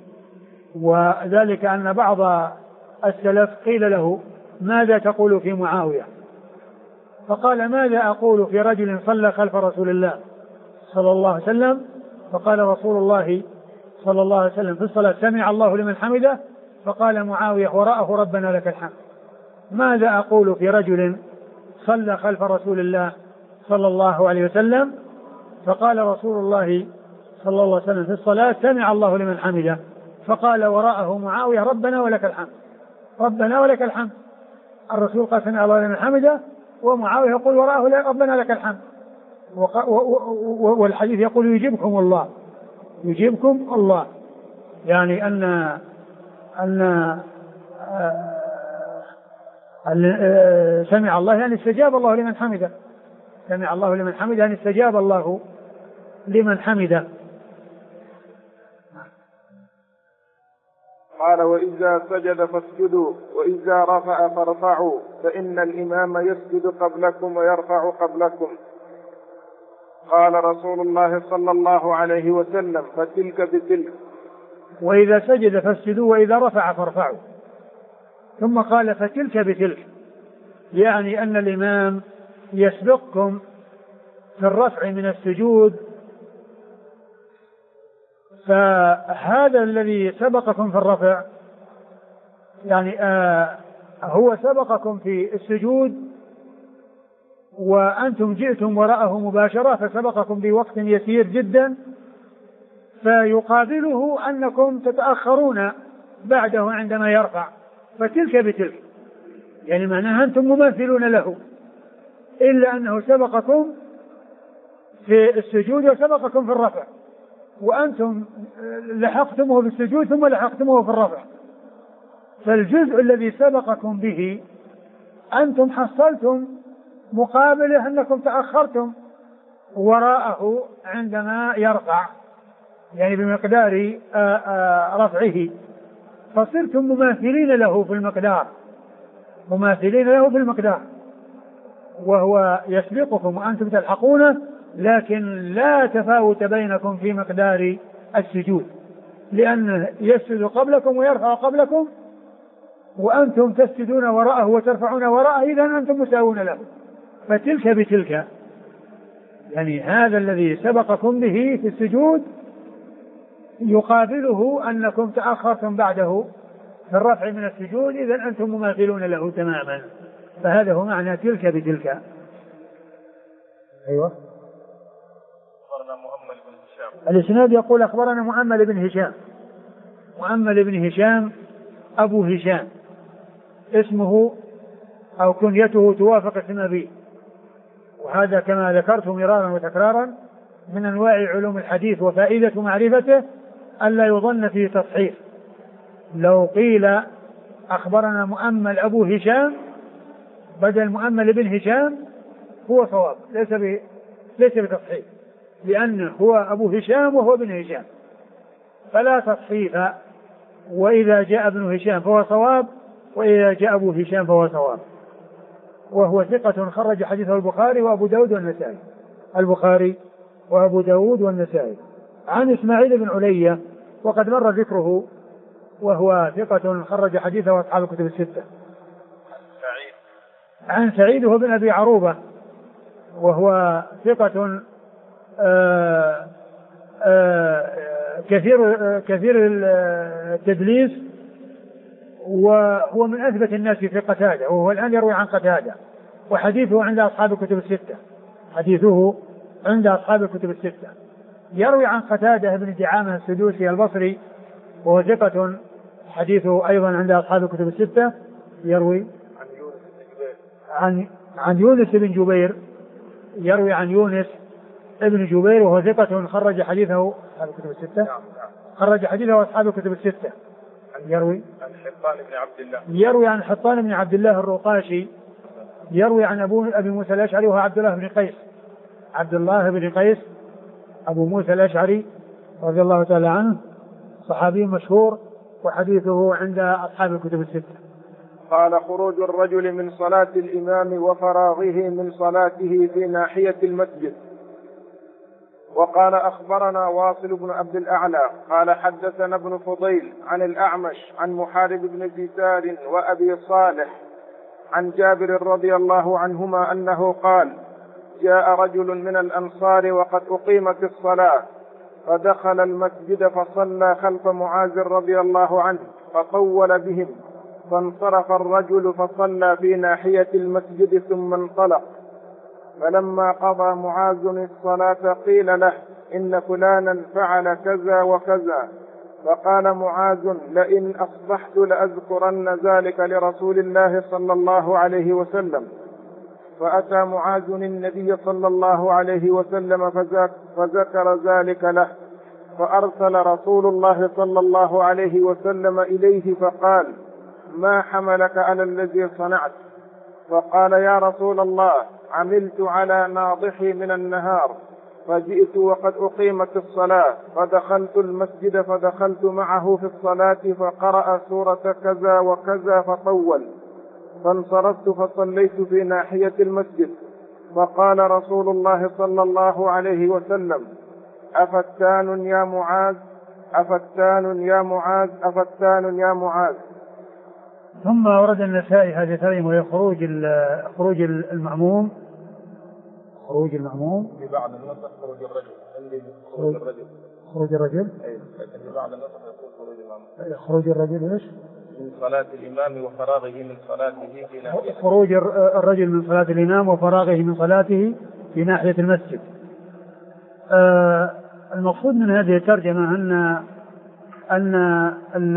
وذلك أن بعض السلف قيل له ماذا تقول في معاوية؟ فقال ماذا أقول في رجل صلى خلف رسول الله صلى الله عليه وسلم، فقال رسول الله صلى الله عليه وسلم في الصلاة سمع الله لمن حمده، فقال معاوية وراءه ربنا لك الحمد. ماذا أقول في رجل صلى خلف رسول الله صلى الله عليه وسلم، فقال رسول الله صلى الله عليه وسلم في الصلاة سمع الله لمن حمده، فقال وراءه معاوية ربنا ولك الحمد، ربنا ولك الحمد. الرسول قال سمع الله لمن حمده، ومعاوية يقول وراءه ربنا لك الحمد. والحديث يقول يجيبكم الله، يجيبكم الله، يعني أن سمع الله يعني استجاب الله لمن حمده، سمع الله لمن حمده يعني استجاب الله لمن حمده. قال وإذا سجد فاسجدوا وإذا رفع فارفعوا فإن الإمام يسجد قبلكم ويرفع قبلكم. قال رسول الله صلى الله عليه وسلم فتلك بتلك. وإذا سجد فاسجدوا وإذا رفع فارفعوا، ثم قال فتلك بتلك، يعني أن الإمام يسبقكم في الرفع من السجود، فهذا الذي سبقكم في الرفع يعني هو سبقكم في السجود وأنتم جئتم وراءه مباشرة، فسبقكم بوقت يسير جدا، فيقابله أنكم تتأخرون بعده عندما يرفع، فتلك بتلك، يعني معناها أنتم مماثلون له، إلا أنه سبقكم في السجود وسبقكم في الرفع، وأنتم لحقتموه في السجود ثم لحقتموه في الرفع، فالجزء الذي سبقكم به أنتم حصلتم مقابله أنكم تأخرتم وراءه عندما يرفع، يعني بمقدار رفعه، فصرتم مماثلين له في المقدار، مماثلين له في المقدار، وهو يسبقكم وأنتم تلحقونه، لكن لا تفاوت بينكم في مقدار السجود، لأن يسجد قبلكم ويرفع قبلكم، وأنتم تسجدون وراءه وترفعون وراءه، إذن أنتم مساوون له، فتلك بتلك، يعني هذا الذي سبقكم به في السجود يقابله أنكم تأخرتم بعده في الرفع من السجود، إذن أنتم مماثلون له تماما، فهذا هو معنى تلك بتلك. أيوة. الإسناد يقول أخبرنا مؤمل بن هشام، مؤمل بن هشام أبو هشام، اسمه أو كنيته توافق اسم أبيه، وهذا كما ذكرت مرارا وتكرارا من أنواع علوم الحديث، وفائدة معرفته ألا يظن فيه تصحيح. لو قيل أخبرنا مؤمل أبو هشام بدل مؤمل بن هشام هو صواب، ليس بتصحيح، لأنه هو أبو هشام وهو ابن هشام، فلا تصحيف، وإذا جاء ابن هشام فهو صواب، وإذا جاء أبو هشام فهو صواب. وهو ثقة خرج حديثه البخاري وأبو داود والنسائي، البخاري وأبو داود والنسائي. عن إسماعيل بن علية وقد مر ذكره، وهو ثقة خرج حديثه أصحاب الكتب الستة. عن سعيد هو بن أبي عروبة وهو ثقة كثير التدليس، وهو من أثبت الناس في قتادة، وهو الآن يروي عن قتادة، وحديثه عند أصحاب الكتب الستة، حديثه عند أصحاب الكتب الستة. يروي عن قتادة بن دعامة السدوسي البصري وهو ثقة حديثه أيضا عند أصحاب الكتب الستة. يروي عن يونس بن جبير، يروي عن يونس ابن جبير وهو ثقة خرج حديثه أصحاب الكتب الستة، خرج حديثه أصحاب الكتب الستة. يروي عن حطان بن عبد الله، يروي عن حطان بن عبد الله الرقاشي، يروي عن أبي موسى الأشعري وهو عبد الله بن قيس، عبد الله بن قيس أبو موسى الأشعري رضي الله تعالى عنه، صحابي مشهور، وحديثه عند أصحاب الكتب الستة. قال: خروج الرجل من صلاة الإمام وفراغه من صلاته في ناحية المسجد. وقال: أخبرنا واصل بن عبد الأعلى قال: حدثنا ابن فضيل عن الأعمش عن محارب بن دثار وأبي صالح عن جابر رضي الله عنهما أنه قال: جاء رجل من الأنصار وقد أقيمت الصلاة، فدخل المسجد فصلى خلف معاذ رضي الله عنه فطول بهم، فانصرف الرجل فصلى في ناحية المسجد ثم انطلق. فلما قضى معاذ الصلاة قيل له: إن فلانا فعل كذا وكذا. فقال معاذ: لئن أصبحت لأذكرن ذلك لرسول الله صلى الله عليه وسلم. فأتى معاذ النبي صلى الله عليه وسلم فذكر ذلك له، فأرسل رسول الله صلى الله عليه وسلم إليه فقال: ما حملك على الذي صنعت؟ فقال: يا رسول الله، عملت على ناضحي من النهار، فجئت وقد أقيمت الصلاة، فدخلت المسجد فدخلت معه في الصلاة فقرأ سورة كذا وكذا فطول، فانصرفت فصليت في ناحية المسجد. فقال رسول الله صلى الله عليه وسلم: أفتان يا معاذ، أفتان يا معاذ، أفتان يا معاذ. ثم ورد النسائي هذه الترجمة وهي خروج المأموم، خروج المأموم في بعض النسخ خروج الرجل، خروج الرجل لكن في بعض النسخ يقول خروج الإمام. خروج الرجل ايش؟ من صلاة الإمام وفراغه من صلاته في ناحية. خروج الرجل من صلاة الإمام وفراغه من صلاته في ناحية المسجد. المقصود من هذه الترجمة أن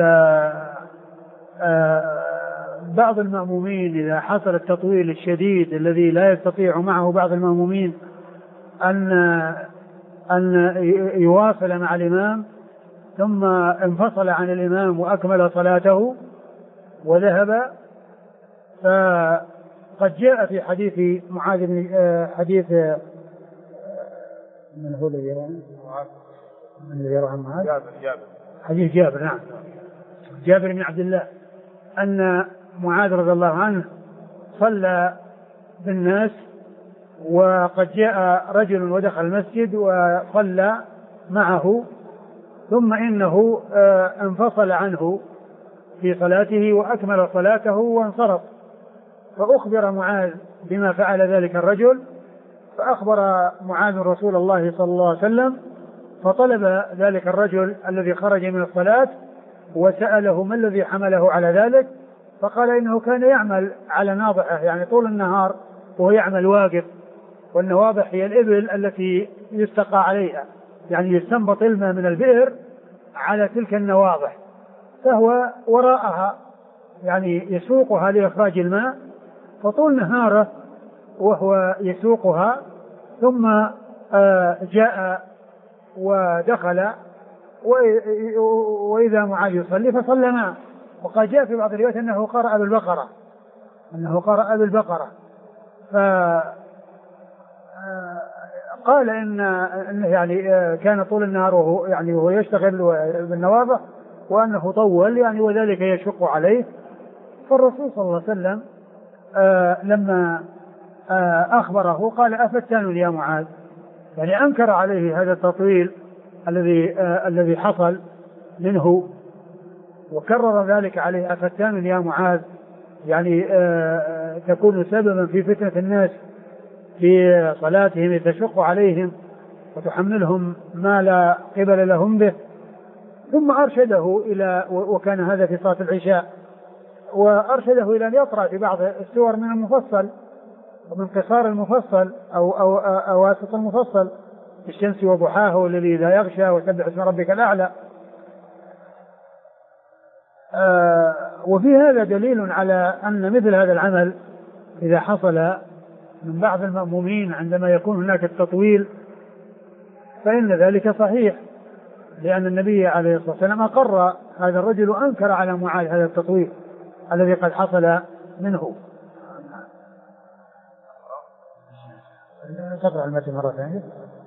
بعض المأمومين إذا حصل التطويل الشديد الذي لا يستطيع معه بعض المأمومين أن يواصل مع الإمام، ثم انفصل عن الإمام وأكمل صلاته وذهب، فقد جاء في حديث معاذ بن حديث من هو الذي يروى عن معاذ؟ حديث جابر، نعم، جابر بن عبد الله، أن معاذ رضي الله عنه صلى بالناس وقد جاء رجل ودخل المسجد وصلى معه، ثم إنه انفصل عنه في صلاته وأكمل صلاته وانصرف، فأخبر معاذ بما فعل ذلك الرجل، فأخبر معاذ رسول الله صلى الله عليه وسلم، فطلب ذلك الرجل الذي خرج من الصلاة وسأله ما الذي حمله على ذلك، فقال إنه كان يعمل على ناضحه، يعني طول النهار وهو يعمل واقف، والنواضح هي الإبل التي يستقى عليها، يعني يستنبط الماء من البئر على تلك النواضح، فهو وراءها يعني يسوقها لإخراج الماء، فطول نهاره وهو يسوقها، ثم جاء ودخل وإذا معاذ يصلي فصلى معه. وقد جاء في بعض الروايات أنه قرأ بالبقرة، قال إن يعني كان طول النهار وهو يشتغل بالنوابة، وأنه طول يعني وذلك يشق عليه. فالرسول صلى الله عليه وسلم لما أخبره قال أفتان يا معاذ، يعني أنكر عليه هذا التطويل الذي حصل منه، وكرر ذلك عليه أفتان يا معاذ، يعني تكون سببا في فتنة الناس في صلاتهم، تشق عليهم وتحملهم ما لا قبل لهم به. ثم أرشده إلى، وكان هذا في صلاة العشاء، وأرشده إلى أن يقرأ في بعض السور من المفصل ومن قصار المفصل أو أواسط المفصل، الشمس وضحاها والذي إذا يغشى وسبح اسم ربك الأعلى. وفي هذا دليل على أن مثل هذا العمل إذا حصل من بعض المأمومين عندما يكون هناك التطويل فإن ذلك صحيح، لأن النبي عليه الصلاة والسلام أقر هذا الرجل وأنكر على معاذ هذا التطويل الذي قد حصل منه. تقرأ المتن مرة ثانية.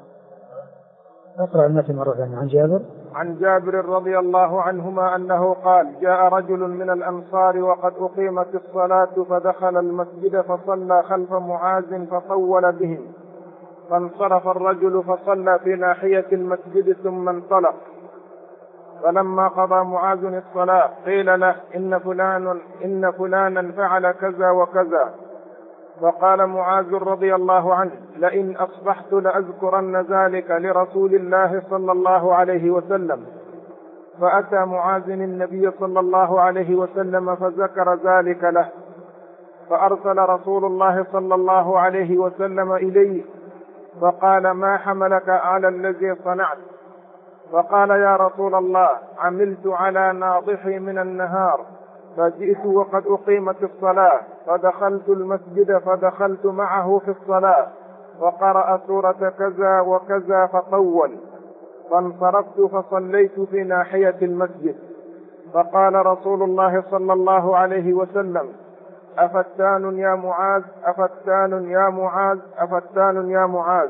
اقرأ المتن مرة ثانية. عن جابر رضي الله عنهما أنه قال: جاء رجل من الأنصار وقد أقيمت الصلاة فدخل المسجد فصلى خلف معاذ فطول بهم، فانصرف الرجل فصلى في ناحية المسجد ثم انطلق. فلما قضى معاذ الصلاة قيل له: إن فلانا فعل كذا وكذا. فقال معاذ رضي الله عنه: لئن أصبحت لأذكرن ذلك لرسول الله صلى الله عليه وسلم. فأتى معاذ النبي صلى الله عليه وسلم فذكر ذلك له، فأرسل رسول الله صلى الله عليه وسلم إليه فقال: ما حملك على الذي صنعت؟ فقال: يا رسول الله، عملت على ناضحي من النهار، فجئت وقد أقيمت الصلاة، فدخلت المسجد فدخلت معه في الصلاة، وقرأ سورة كذا وكذا فطول، فانصرفت فصليت في ناحية المسجد. فقال رسول الله صلى الله عليه وسلم: أفتان يا معاذ، أفتان يا معاذ، أفتان يا معاذ.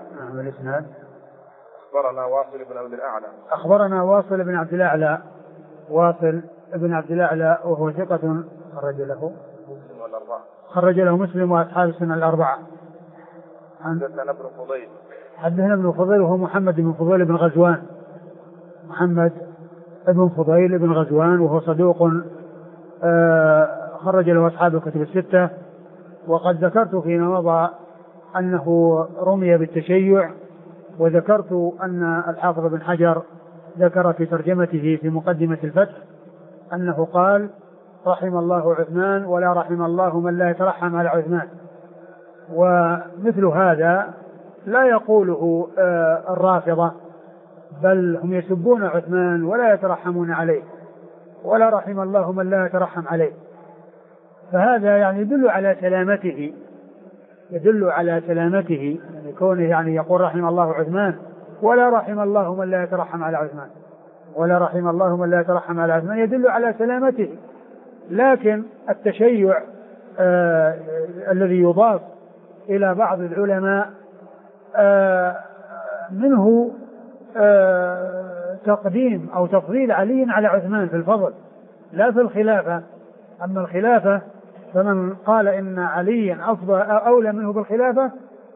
أخبرنا واصل بن عبد الأعلى. واصل بن عبد الأعلى وهو ثقة خرج له مسلم وأصحاب السنة الأربعة. حدثنا ابن فضيل وهو محمد بن فضيل بن غزوان. محمد بن فضيل بن غزوان وهو صدوق خرج له أصحاب الكتب الستة. وقد ذكرت فيما مضى أنه رمي بالتشيع، وذكرت أن الحافظ بن حجر ذكر في ترجمته في مقدمة الفتح أنه قال: رحم الله عثمان ولا رحم الله من لا يترحم على عثمان. ومثل هذا لا يقوله الرافضة، بل هم يسبون عثمان ولا يترحمون عليه، ولا رحم الله من لا يترحم عليه. فهذا يعني يدل على سلامته، يعني كونه يعني يقول رحم الله عثمان ولا رحم الله من لا يترحم على عثمان، ولا رحم الله من لا يترحم على عثمان، يدل على سلامته. لكن التشيع الذي يضاف إلى بعض العلماء منه تقديم أو تفضيل علي على عثمان في الفضل لا في الخلافة. أما الخلافة فمن قال إن علي أفضل أولى منه بالخلافة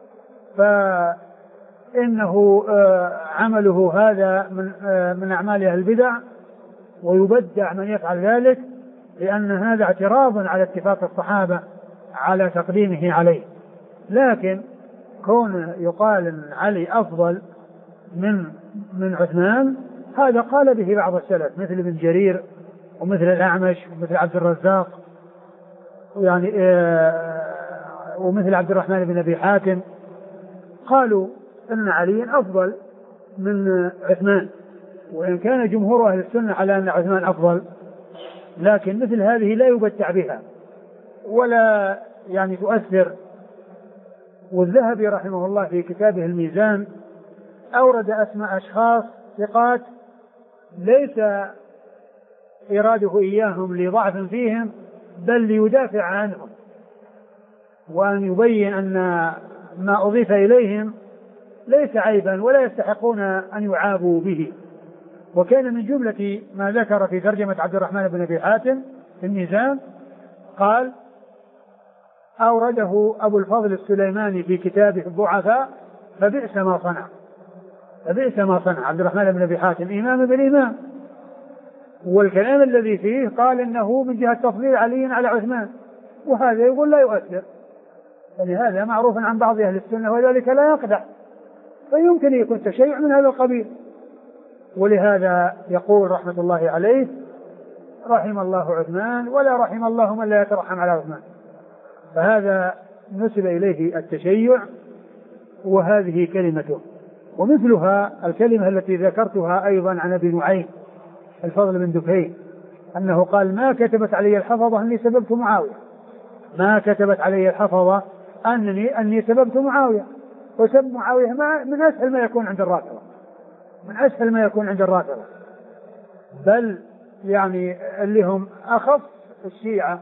فإنه عمله هذا من أعمال أهل البدع، ويبدع من يفعل ذلك، لأن هذا اعتراض على اتفاق الصحابة على تقديمه عليه. لكن كون يقال أن علي أفضل من عثمان هذا قال به بعض السلف مثل ابن جرير ومثل الأعمش ومثل عبد الرزاق يعني ومثل عبد الرحمن بن أبي حاتم، قالوا أن علي أفضل من عثمان، وإن كان جمهور أهل السنة على أن عثمان أفضل، لكن مثل هذه لا يبتع بها ولا يعني تؤثر. والذهبي رحمه الله في كتابه الميزان أورد أسماء أشخاص ثقات ليس إراده إياهم لضعف فيهم، بل ليدافع عنهم، وأن يبين أن ما أضيف إليهم ليس عيبا ولا يستحقون أن يعابوا به. وكان من جملة ما ذكر في ترجمة عبد الرحمن بن أبي حاتم في الميزان قال أورده أبو الفضل السليماني في كتابه الضعفاء فبئس ما صنع. فبئس ما صنع عبد الرحمن بن أبي حاتم إمام بالإمام، والكلام الذي فيه قال إنه من جهة تفضيل علي على عثمان، وهذا يقول لا يؤثر، يعني هذا معروف عن بعض أهل السنة وذلك لا يقدح، فيمكن يكون تشيع من هذا القبيل. ولهذا يقول رحمة الله عليه رحم الله عثمان ولا رحم الله من لا يترحم على عثمان. فهذا نسب إليه التشيع وهذه كلمته. ومثلها الكلمة التي ذكرتها أيضا عن أبي نعيم الفضل بن دكين أنه قال ما كتبت علي الحفظة أني سببت معاوية، ما كتبت علي الحفظة أني سببت معاوية. وسب معاوية من أسهل ما يكون عند الرافضة، من أسهل ما يكون عند الرافضة، بل يعني اللي هم أخف الشيعة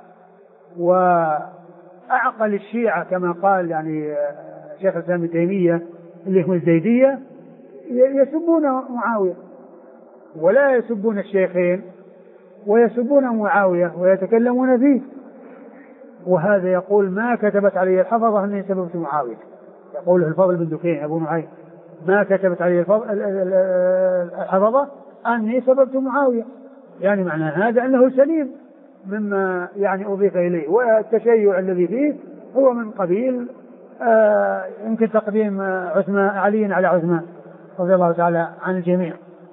وأعقل الشيعة كما قال يعني شيخ الإسلام ابن تيمية اللي هم الزيدية يسبون معاوية ولا يسبون الشيخين، ويسبون معاوية ويتكلمون فيه. وهذا يقول ما كتبت علي الحفظة أني سببت معاوية، يقوله الفضل بن دكين أبو نعيم ما كتبت علي الحفظة أني سببت معاوية، يعني معنى هذا أنه سليم مما يعني أضيف إليه. والتشيع الذي فيه هو من قبيل يمكن تقديم عثمان علي على عثمان رضي الله تعالى عن الجميع.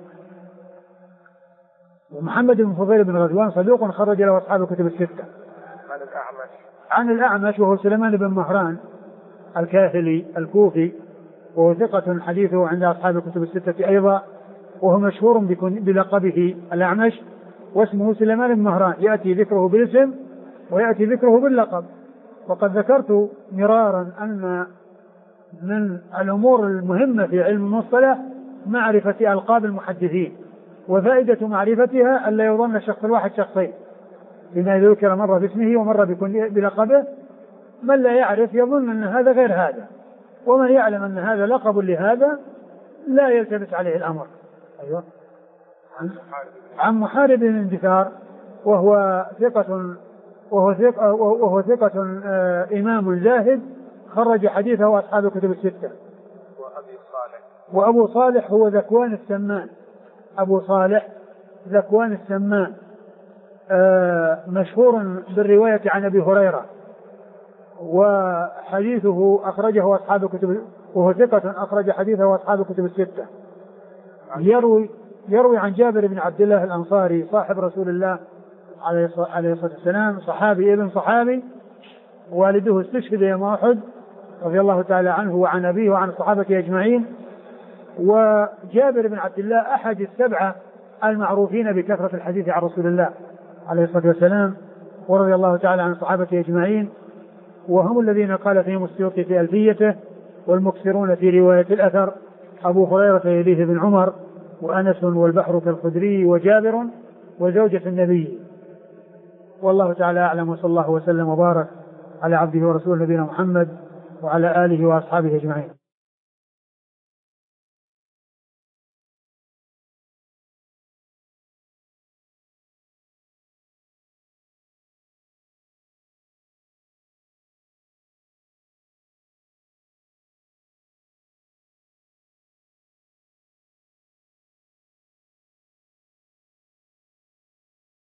ومحمد بن فضيل بن غزوان صدوق خرج له أصحاب الكتب الستة. عن الأعمش وهو سليمان بن مهران الكاهلي الكوفي، وهو ثقة حديثه عند أصحاب الكتب الستة أيضا، وهو مشهور بلقبه الأعمش، واسمه سليمان بن مهران، يأتي ذكره بالاسم ويأتي ذكره باللقب. وقد ذكرت مرارا أن من الأمور المهمة في علم المصطلح معرفة ألقاب المحدثين، وفائدة معرفتها ألا يظن الشخص الواحد شخصين، بما يذكر مرة باسمه ومرة بلقبه. من لا يعرف يظن أن هذا غير هذا، ومن يعلم أن هذا لقب لهذا لا يلتبس عليه الأمر. أيوة. عن محارب بن اندثار وهو ثقة إمام زاهد خرج حديثه أصحاب الكتب الستة. وأبو صالح هو ذكوان السمان، أبو صالح ذكوان السمان مشهور بالرواية عن أبي هريرة، وحديثه أخرجه أصحاب الكتب، وهو ثقة أخرج حديثه أصحاب الكتب الستة. يروي عن جابر بن عبد الله الأنصاري صاحب رسول الله عليه الصلاة والسلام، صحابي ابن صحابي، والده استشهد يوم أحد رضي الله تعالى عنه وعن أبيه وعن الصحابة أجمعين. وجابر بن عبد الله أحد السبعة المعروفين بكثرة الحديث عن رسول الله عليه الصلاة والسلام، ورضي الله تعالى عن الصحابة أجمعين، وهم الذين قال فيهم السيوطي في ألفيته والمكثرون في رواية الأثر أبو هريرة يليه بن عمر وأنس والبحر كالخدري وجابر وزوجة النبي. والله تعالى أعلم، وصلى الله وسلم وبارك على عبده ورسوله نبينا محمد وعلى آله وأصحابه أجمعين.